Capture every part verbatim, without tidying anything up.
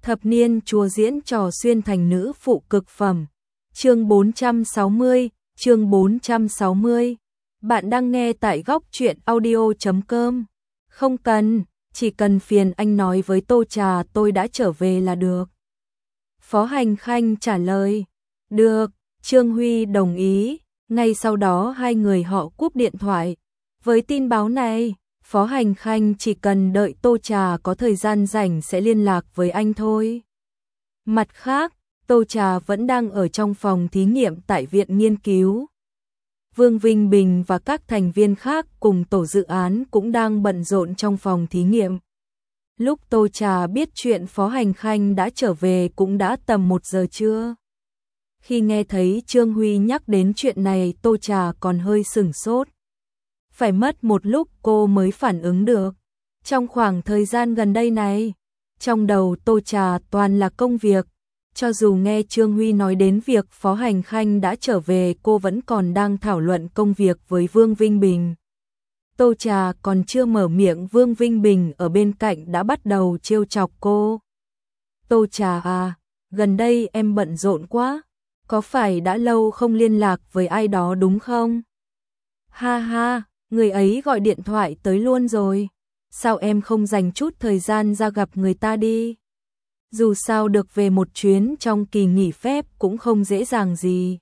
Thập niên chúa diễn trò xuyên thành nữ phụ cực phẩm. Chương bốn trăm sáu mươi, chương bốn trăm sáu mươi. Bạn đang nghe tại góc truyện audio chấm com. Không cần, chỉ cần phiền anh nói với Tô Trà tôi đã trở về là được. Phó Hành Khanh trả lời. Được, Trương Huy đồng ý. Ngay sau đó hai người họ cúp điện thoại. Với tin báo này, Phó Hành Khanh chỉ cần đợi Tô Trà có thời gian rảnh sẽ liên lạc với anh thôi. Mặt khác, Tô Trà vẫn đang ở trong phòng thí nghiệm tại viện nghiên cứu. Vương Vinh Bình và các thành viên khác cùng tổ dự án cũng đang bận rộn trong phòng thí nghiệm. Lúc Tô Trà biết chuyện Phó Hành Khanh đã trở về cũng đã tầm một giờ trưa. Khi nghe thấy Trương Huy nhắc đến chuyện này, Tô Trà còn hơi sửng sốt. Phải mất một lúc cô mới phản ứng được. Trong khoảng thời gian gần đây này, trong đầu Tô Trà toàn là công việc. Cho dù nghe Trương Huy nói đến việc Phó Hành Khanh đã trở về, cô vẫn còn đang thảo luận công việc với Vương Vinh Bình. Tô Trà còn chưa mở miệng, Vương Vinh Bình ở bên cạnh đã bắt đầu trêu chọc cô. Tô Trà à, gần đây em bận rộn quá, có phải đã lâu không liên lạc với ai đó đúng không? Ha ha, người ấy gọi điện thoại tới luôn rồi. Sao em không dành chút thời gian ra gặp người ta đi? Dù sao được về một chuyến trong kỳ nghỉ phép cũng không dễ dàng gì.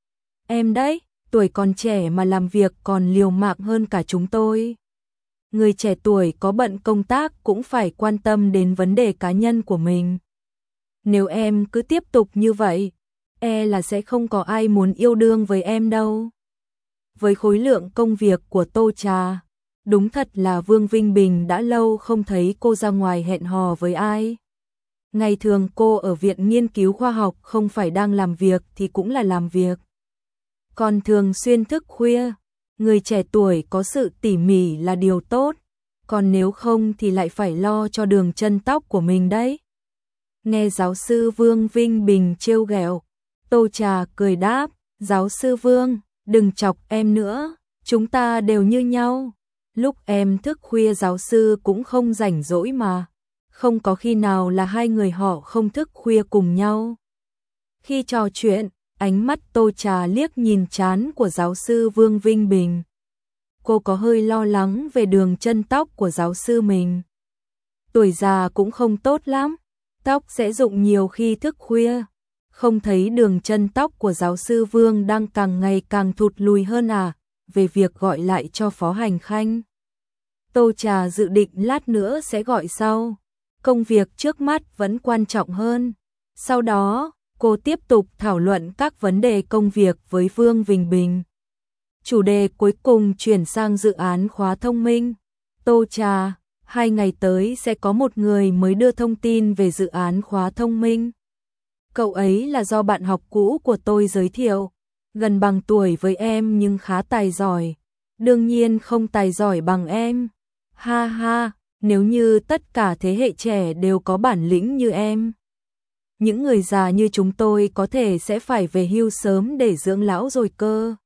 Em đấy, tuổi còn trẻ mà làm việc còn liều mạng hơn cả chúng tôi. Người trẻ tuổi có bận công tác cũng phải quan tâm đến vấn đề cá nhân của mình. Nếu em cứ tiếp tục như vậy, e là sẽ không có ai muốn yêu đương với em đâu. Với khối lượng công việc của Tô Trà, đúng thật là Vương Vinh Bình đã lâu không thấy cô ra ngoài hẹn hò với ai. Ngày thường cô ở viện nghiên cứu khoa học không phải đang làm việc thì cũng là làm việc. Còn thường xuyên thức khuya, người trẻ tuổi có sự tỉ mỉ là điều tốt, còn nếu không thì lại phải lo cho đường chân tóc của mình đấy. Nghe giáo sư Vương Vinh Bình trêu ghẹo, Tô Trà cười đáp, giáo sư Vương, đừng chọc em nữa, chúng ta đều như nhau. Lúc em thức khuya giáo sư cũng không rảnh rỗi mà. Không có khi nào là hai người họ không thức khuya cùng nhau. Khi trò chuyện, ánh mắt Tô Trà liếc nhìn trán của giáo sư Vương Vinh Bình. Cô có hơi lo lắng về đường chân tóc của giáo sư mình. Tuổi già cũng không tốt lắm, tóc sẽ rụng nhiều khi thức khuya. Không thấy đường chân tóc của giáo sư Vương đang càng ngày càng thụt lùi hơn à? Về việc gọi lại cho Phó Hành Khanh, Tô Trà dự định lát nữa sẽ gọi sau. Công việc trước mắt vẫn quan trọng hơn. Sau đó, cô tiếp tục thảo luận các vấn đề công việc với Vương Vinh Bình. Chủ đề cuối cùng chuyển sang dự án khóa thông minh. Tô Trà, hai ngày tới sẽ có một người mới đưa thông tin về dự án khóa thông minh. Cậu ấy là do bạn học cũ của tôi giới thiệu, gần bằng tuổi với em nhưng khá tài giỏi. Đương nhiên không tài giỏi bằng em. Ha ha. Nếu như tất cả thế hệ trẻ đều có bản lĩnh như em, những người già như chúng tôi có thể sẽ phải về hưu sớm để dưỡng lão rồi cơ.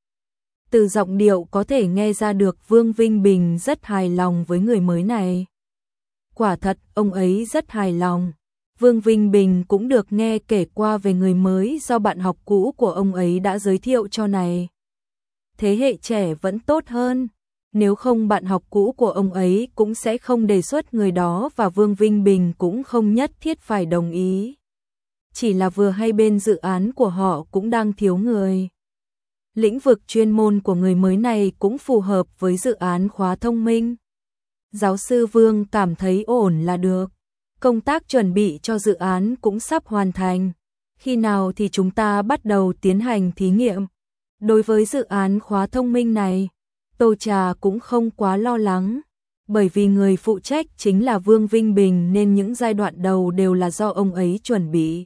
Từ giọng điệu có thể nghe ra được Vương Vinh Bình rất hài lòng với người mới này. Quả thật, ông ấy rất hài lòng. Vương Vinh Bình cũng được nghe kể qua về người mới do bạn học cũ của ông ấy đã giới thiệu cho này. Thế hệ trẻ vẫn tốt hơn. Nếu không bạn học cũ của ông ấy cũng sẽ không đề xuất người đó và Vương Vinh Bình cũng không nhất thiết phải đồng ý. Chỉ là vừa hay bên dự án của họ cũng đang thiếu người. Lĩnh vực chuyên môn của người mới này cũng phù hợp với dự án khóa thông minh. Giáo sư Vương cảm thấy ổn là được. Công tác chuẩn bị cho dự án cũng sắp hoàn thành. Khi nào thì chúng ta bắt đầu tiến hành thí nghiệm? Đối với dự án khóa thông minh này, Tô Trà cũng không quá lo lắng, bởi vì người phụ trách chính là Vương Vinh Bình nên những giai đoạn đầu đều là do ông ấy chuẩn bị.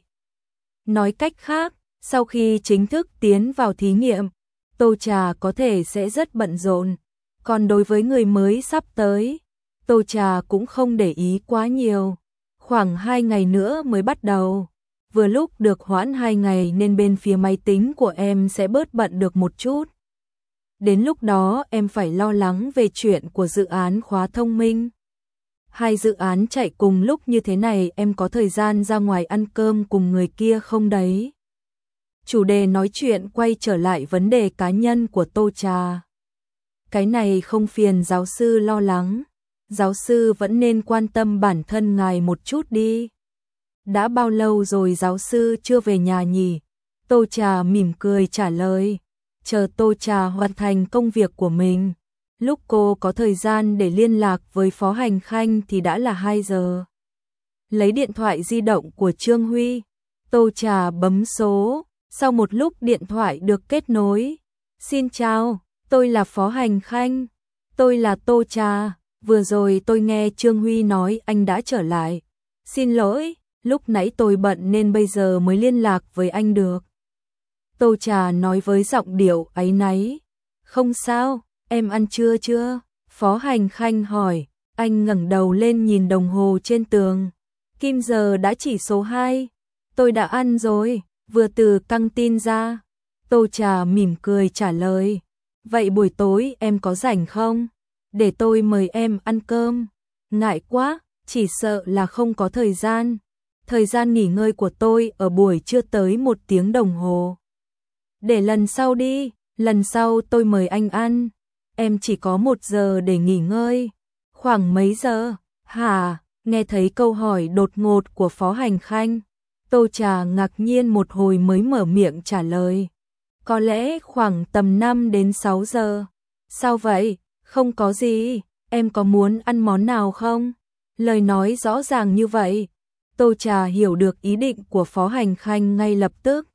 Nói cách khác, sau khi chính thức tiến vào thí nghiệm, Tô Trà có thể sẽ rất bận rộn, còn đối với người mới sắp tới, Tô Trà cũng không để ý quá nhiều. Khoảng hai ngày nữa mới bắt đầu, vừa lúc được hoãn hai ngày nên bên phía máy tính của em sẽ bớt bận được một chút. Đến lúc đó em phải lo lắng về chuyện của dự án khóa thông minh. Hai dự án chạy cùng lúc như thế này em có thời gian ra ngoài ăn cơm cùng người kia không đấy? Chủ đề nói chuyện quay trở lại vấn đề cá nhân của Tô Trà. Cái này không phiền giáo sư lo lắng. Giáo sư vẫn nên quan tâm bản thân ngài một chút đi. Đã bao lâu rồi giáo sư chưa về nhà nhỉ? Tô Trà mỉm cười trả lời. Chờ Tô Trà hoàn thành công việc của mình. Lúc cô có thời gian để liên lạc với Phó Hành Khanh thì đã là hai giờ. Lấy điện thoại di động của Trương Huy, Tô Trà bấm số. Sau một lúc điện thoại được kết nối. Xin chào, tôi là Phó Hành Khanh. Tôi là Tô Trà. Vừa rồi tôi nghe Trương Huy nói anh đã trở lại. Xin lỗi, lúc nãy tôi bận nên bây giờ mới liên lạc với anh được. Tô Trà nói với giọng điệu áy náy. Không sao, em ăn trưa chưa? Phó Hành Khanh hỏi. Anh ngẩng đầu lên nhìn đồng hồ trên tường. Kim giờ đã chỉ số hai. Tôi đã ăn rồi, vừa từ căng tin ra. Tô Trà mỉm cười trả lời. Vậy buổi tối em có rảnh không? Để tôi mời em ăn cơm. Ngại quá, chỉ sợ là không có thời gian. Thời gian nghỉ ngơi của tôi ở buổi trưa tới một tiếng đồng hồ. Để lần sau đi, lần sau tôi mời anh ăn. Em chỉ có một giờ để nghỉ ngơi. Khoảng mấy giờ? Hả? Nghe thấy câu hỏi đột ngột của Phó Hành Khanh. Tô Trà ngạc nhiên một hồi mới mở miệng trả lời. Có lẽ khoảng tầm năm đến sáu giờ. Sao vậy? Không có gì. Em có muốn ăn món nào không? Lời nói rõ ràng như vậy. Tô Trà hiểu được ý định của Phó Hành Khanh ngay lập tức.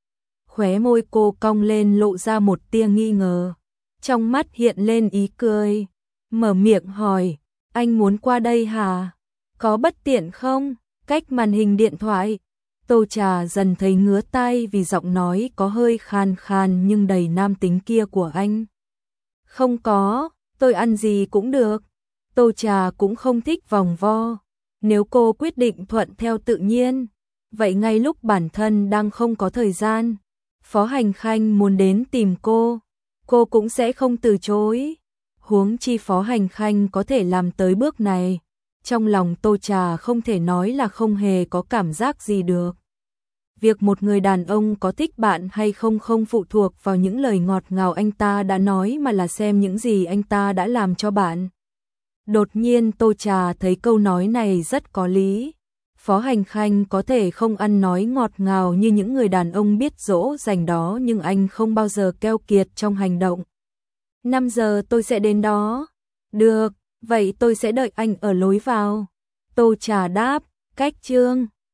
Khóe môi cô cong lên lộ ra một tia nghi ngờ. Trong mắt hiện lên ý cười. Mở miệng hỏi. Anh muốn qua đây hả? Có bất tiện không? Cách màn hình điện thoại. Tô Trà dần thấy ngứa tai vì giọng nói có hơi khan khan nhưng đầy nam tính kia của anh. Không có, tôi ăn gì cũng được. Tô Trà cũng không thích vòng vo. Nếu cô quyết định thuận theo tự nhiên, vậy ngay lúc bản thân đang không có thời gian, Phó Hành Khanh muốn đến tìm cô, cô cũng sẽ không từ chối. Huống chi Phó Hành Khanh có thể làm tới bước này. Trong lòng Tô Trà không thể nói là không hề có cảm giác gì được. Việc một người đàn ông có thích bạn hay không không phụ thuộc vào những lời ngọt ngào anh ta đã nói mà là xem những gì anh ta đã làm cho bạn. Đột nhiên Tô Trà thấy câu nói này rất có lý. Phó Hành Khanh có thể không ăn nói ngọt ngào như những người đàn ông biết dỗ dành đó nhưng anh không bao giờ keo kiệt trong hành động. năm giờ tôi sẽ đến đó. Được, vậy tôi sẽ đợi anh ở lối vào. Tô Trà đáp, cách Trương